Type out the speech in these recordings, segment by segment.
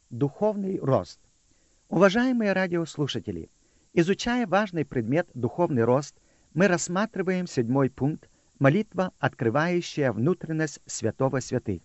Духовный рост. Уважаемые радиослушатели, изучая важный предмет «Духовный рост», мы рассматриваем 7-й пункт «Молитва, открывающая внутренность святого святых».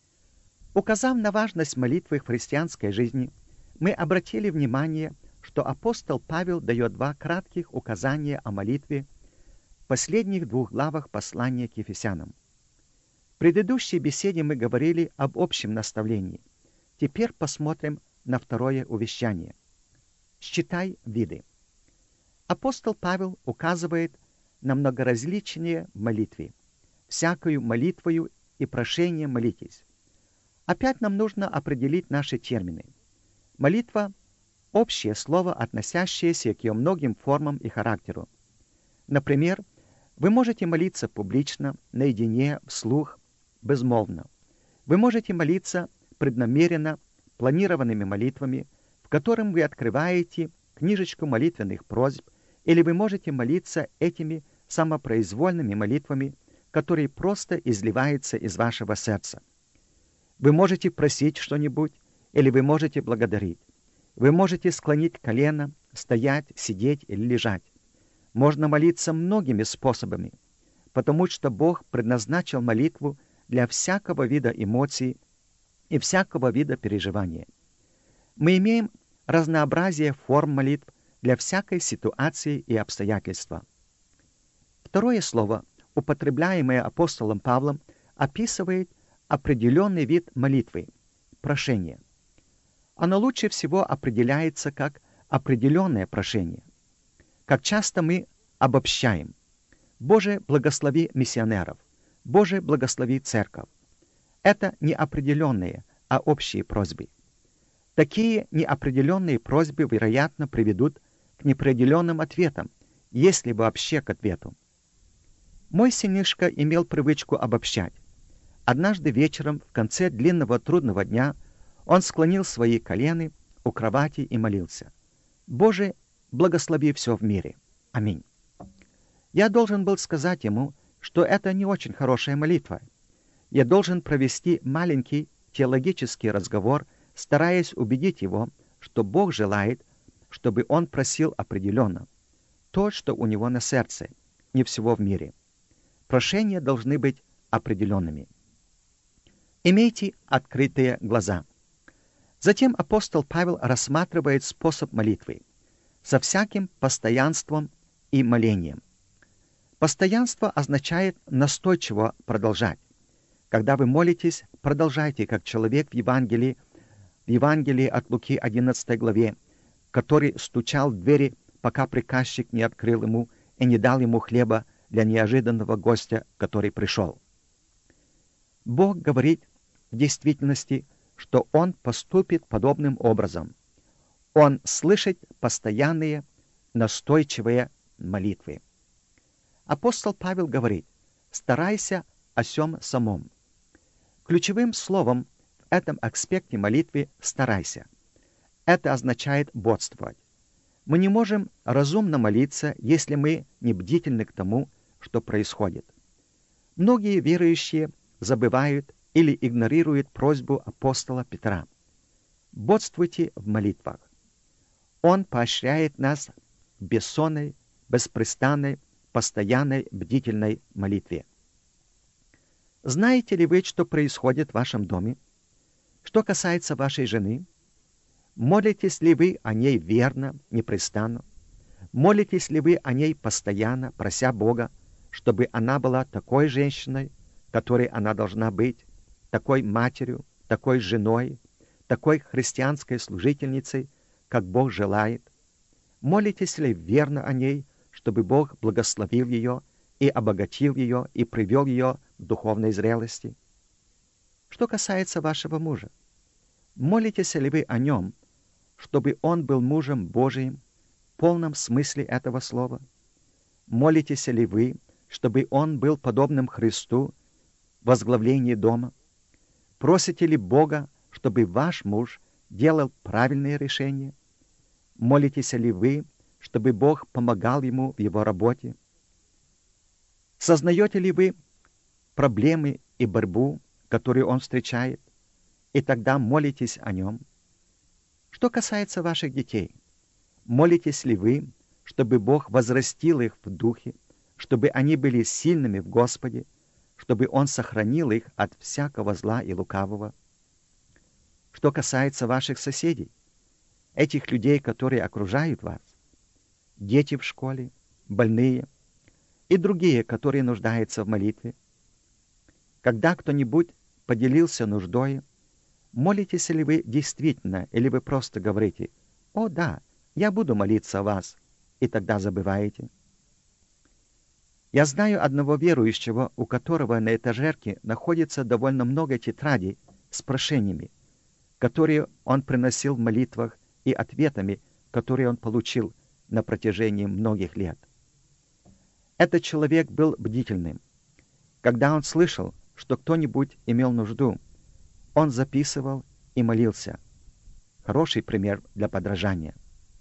Указав на важность молитвы в христианской жизни, мы обратили внимание, что апостол Павел дает 2 кратких указания о молитве в последних 2 главах послания к Ефесянам. В предыдущей беседе мы говорили об общем наставлении. Теперь посмотрим на второе увещание. Считай виды. Апостол Павел указывает на многоразличные молитвы. Всякою молитвою и прошением молитесь. Опять нам нужно определить наши термины. Молитва – общее слово, относящееся к ее многим формам и характеру. Например, вы можете молиться публично, наедине, вслух, безмолвно. Вы можете молиться преднамеренно, планированными молитвами, в котором вы открываете книжечку молитвенных просьб, или вы можете молиться этими самопроизвольными молитвами, которые просто изливаются из вашего сердца. Вы можете просить что-нибудь, или вы можете благодарить. Вы можете склонить колено, стоять, сидеть или лежать. Можно молиться многими способами, потому что Бог предназначил молитву для всякого вида эмоций и всякого вида переживания. Мы имеем разнообразие форм молитв для всякой ситуации и обстоятельства. Второе слово, употребляемое апостолом Павлом, описывает определенный вид молитвы – прошение. Оно лучше всего определяется как определенное прошение. Как часто мы обобщаем: «Боже, благослови миссионеров», «Боже, благослови церковь». Это неопределенные, а общие просьбы. Такие неопределенные просьбы, вероятно, приведут к неопределенным ответам, если вообще к ответу. Мой сынишка имел привычку обобщать. Однажды вечером, в конце длинного трудного дня, он склонил свои колени у кровати и молился: «Боже, благослови все в мире. Аминь». Я должен был сказать ему, что это не очень хорошая молитва. Я должен провести маленький теологический разговор, стараясь убедить его, что Бог желает, чтобы он просил определенно то, что у него на сердце, не всего в мире. Прошения должны быть определенными. Имейте открытые глаза. Затем апостол Павел рассматривает способ молитвы со всяким постоянством и молением. Постоянство означает настойчиво продолжать. Когда вы молитесь, продолжайте, как человек в Евангелии от Луки 11 главе, который стучал в двери, пока приказчик не открыл ему и не дал ему хлеба для неожиданного гостя, который пришел. Бог говорит в действительности, что Он поступит подобным образом. Он слышит постоянные, настойчивые молитвы. Апостол Павел говорит: «Старайся о сем самом». Ключевым словом в этом аспекте молитвы «старайся». Это означает бодствовать. Мы не можем разумно молиться, если мы не бдительны к тому, что происходит. Многие верующие забывают или игнорируют просьбу апостола Петра: «Бодствуйте в молитвах». Он поощряет нас в бессонной, беспрестанной, постоянной бдительной молитве. Знаете ли вы, что происходит в вашем доме? Что касается вашей жены, молитесь ли вы о ней верно, непрестанно? Молитесь ли вы о ней постоянно, прося Бога, чтобы она была такой женщиной, которой она должна быть, такой матерью, такой женой, такой христианской служительницей, как Бог желает? Молитесь ли верно о ней, чтобы Бог благословил ее и обогатил ее и привел ее к духовной зрелости? Что касается вашего мужа, молитесь ли вы о нем, чтобы он был мужем Божиим в полном смысле этого слова? Молитесь ли вы, чтобы он был подобным Христу в возглавлении дома? Просите ли Бога, чтобы ваш муж делал правильные решения? Молитесь ли вы, чтобы Бог помогал ему в его работе? Сознаете ли вы проблемы и борьбу, которую он встречает, и тогда молитесь о нем? Что касается ваших детей, молитесь ли вы, чтобы Бог возрастил их в духе, чтобы они были сильными в Господе, чтобы Он сохранил их от всякого зла и лукавого? Что касается ваших соседей, этих людей, которые окружают вас, дети в школе, больные и другие, которые нуждаются в молитве, когда кто-нибудь поделился нуждой, молитесь ли вы действительно, или вы просто говорите: «О да, я буду молиться о вас», и тогда забываете? Я знаю одного верующего, у которого на этажерке находится довольно много тетрадей с прошениями, которые он приносил в молитвах, и ответами, которые он получил на протяжении многих лет. Этот человек был бдительным. Когда он слышал, что кто-нибудь имел нужду, он записывал и молился. Хороший пример для подражания.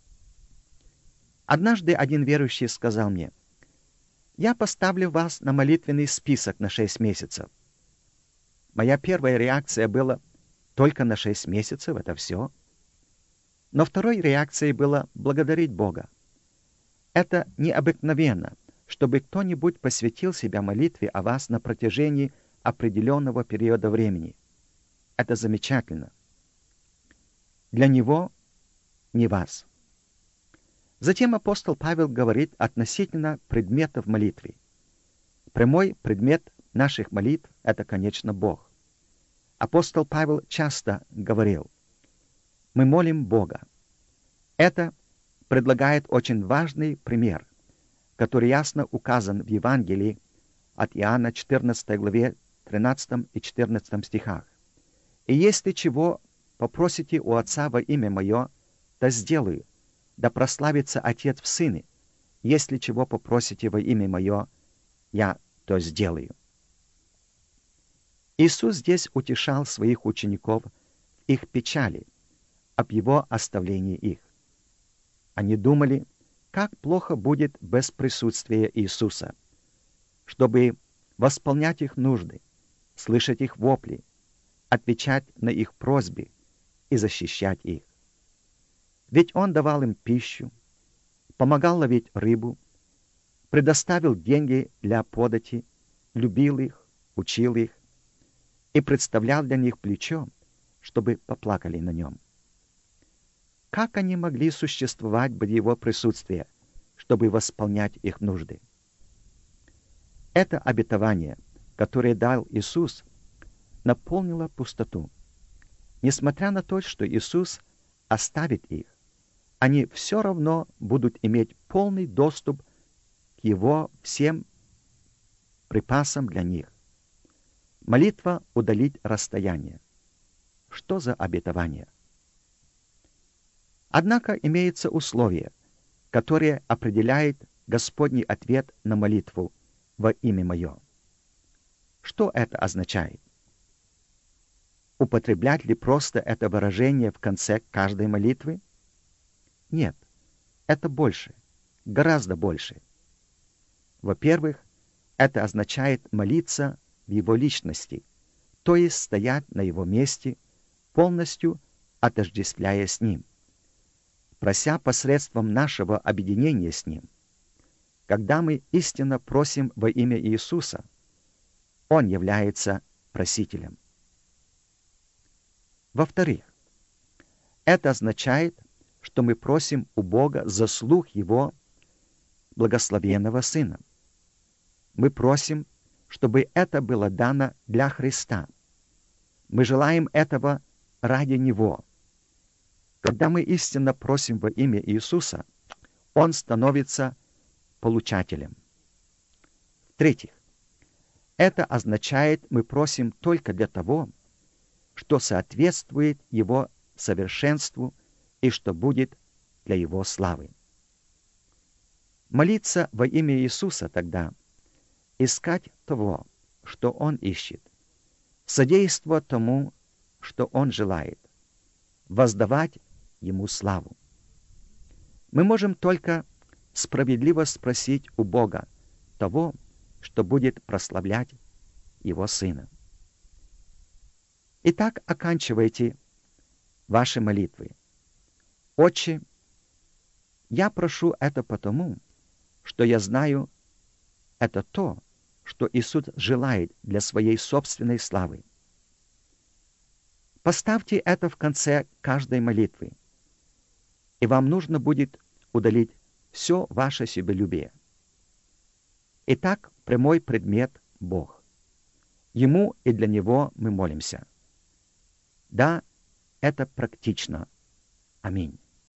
Однажды один верующий сказал мне: «Я поставлю вас на молитвенный список на 6 месяцев». Моя первая реакция была: «Только на 6 месяцев? Это все?» Но второй реакцией было благодарить Бога. Это необыкновенно, чтобы кто-нибудь посвятил себя молитве о вас на протяжении определенного периода времени. Это замечательно. Для него, не вас. Затем апостол Павел говорит относительно предметов молитвы. Прямой предмет наших молитв — это, конечно, Бог. Апостол Павел часто говорил: мы молим Бога. Это предлагает очень важный пример, который ясно указан в Евангелии от Иоанна 14 главе 13 и 14 стихах. «И если чего попросите у Отца во имя Мое, то сделаю, да прославится Отец в Сыне. Если чего попросите во имя Мое, я то сделаю». Иисус здесь утешал своих учеников в их печали об Его оставлении их. Они думали, как плохо будет без присутствия Иисуса, чтобы восполнять их нужды, слышать их вопли, отвечать на их просьбы и защищать их. Ведь Он давал им пищу, помогал ловить рыбу, предоставил деньги для подати, любил их, учил их и представлял для них плечо, чтобы поплакали на нем. Как они могли существовать без Его присутствия, чтобы восполнять их нужды? Это обетование, которое дал Иисус, наполнило пустоту. Несмотря на то, что Иисус оставит их, они все равно будут иметь полный доступ к Его всем припасам для них. Молитва удалит расстояние. Что за обетование? Однако имеется условие, которое определяет Господний ответ на молитву во имя Мое. Что это означает? Употреблять ли просто это выражение в конце каждой молитвы? Нет, это больше, гораздо больше. Во-первых, это означает молиться в Его личности, то есть стоять на Его месте, полностью отождествляя с Ним, прося посредством нашего объединения с Ним. Когда мы истинно просим во имя Иисуса, Он является просителем. Во-вторых, это означает, что мы просим у Бога заслуг Его благословенного Сына. Мы просим, чтобы это было дано для Христа. Мы желаем этого ради Него. Когда мы истинно просим во имя Иисуса, Он становится получателем. В-третьих, это означает, мы просим только для того, что соответствует Его совершенству и что будет для Его славы. Молиться во имя Иисуса тогда — искать того, что Он ищет, содействовать тому, что Он желает, воздавать Ему славу. Мы можем только справедливо спросить у Бога того, что будет прославлять Его Сына. Итак, оканчивайте ваши молитвы. Отче, я прошу это потому, что я знаю, это то, что Иисус желает для своей собственной славы. Поставьте это в конце каждой молитвы, и вам нужно будет удалить все ваше себелюбие. Итак, прямой предмет — Бог. Ему и для Него мы молимся. Да, это практично. Аминь.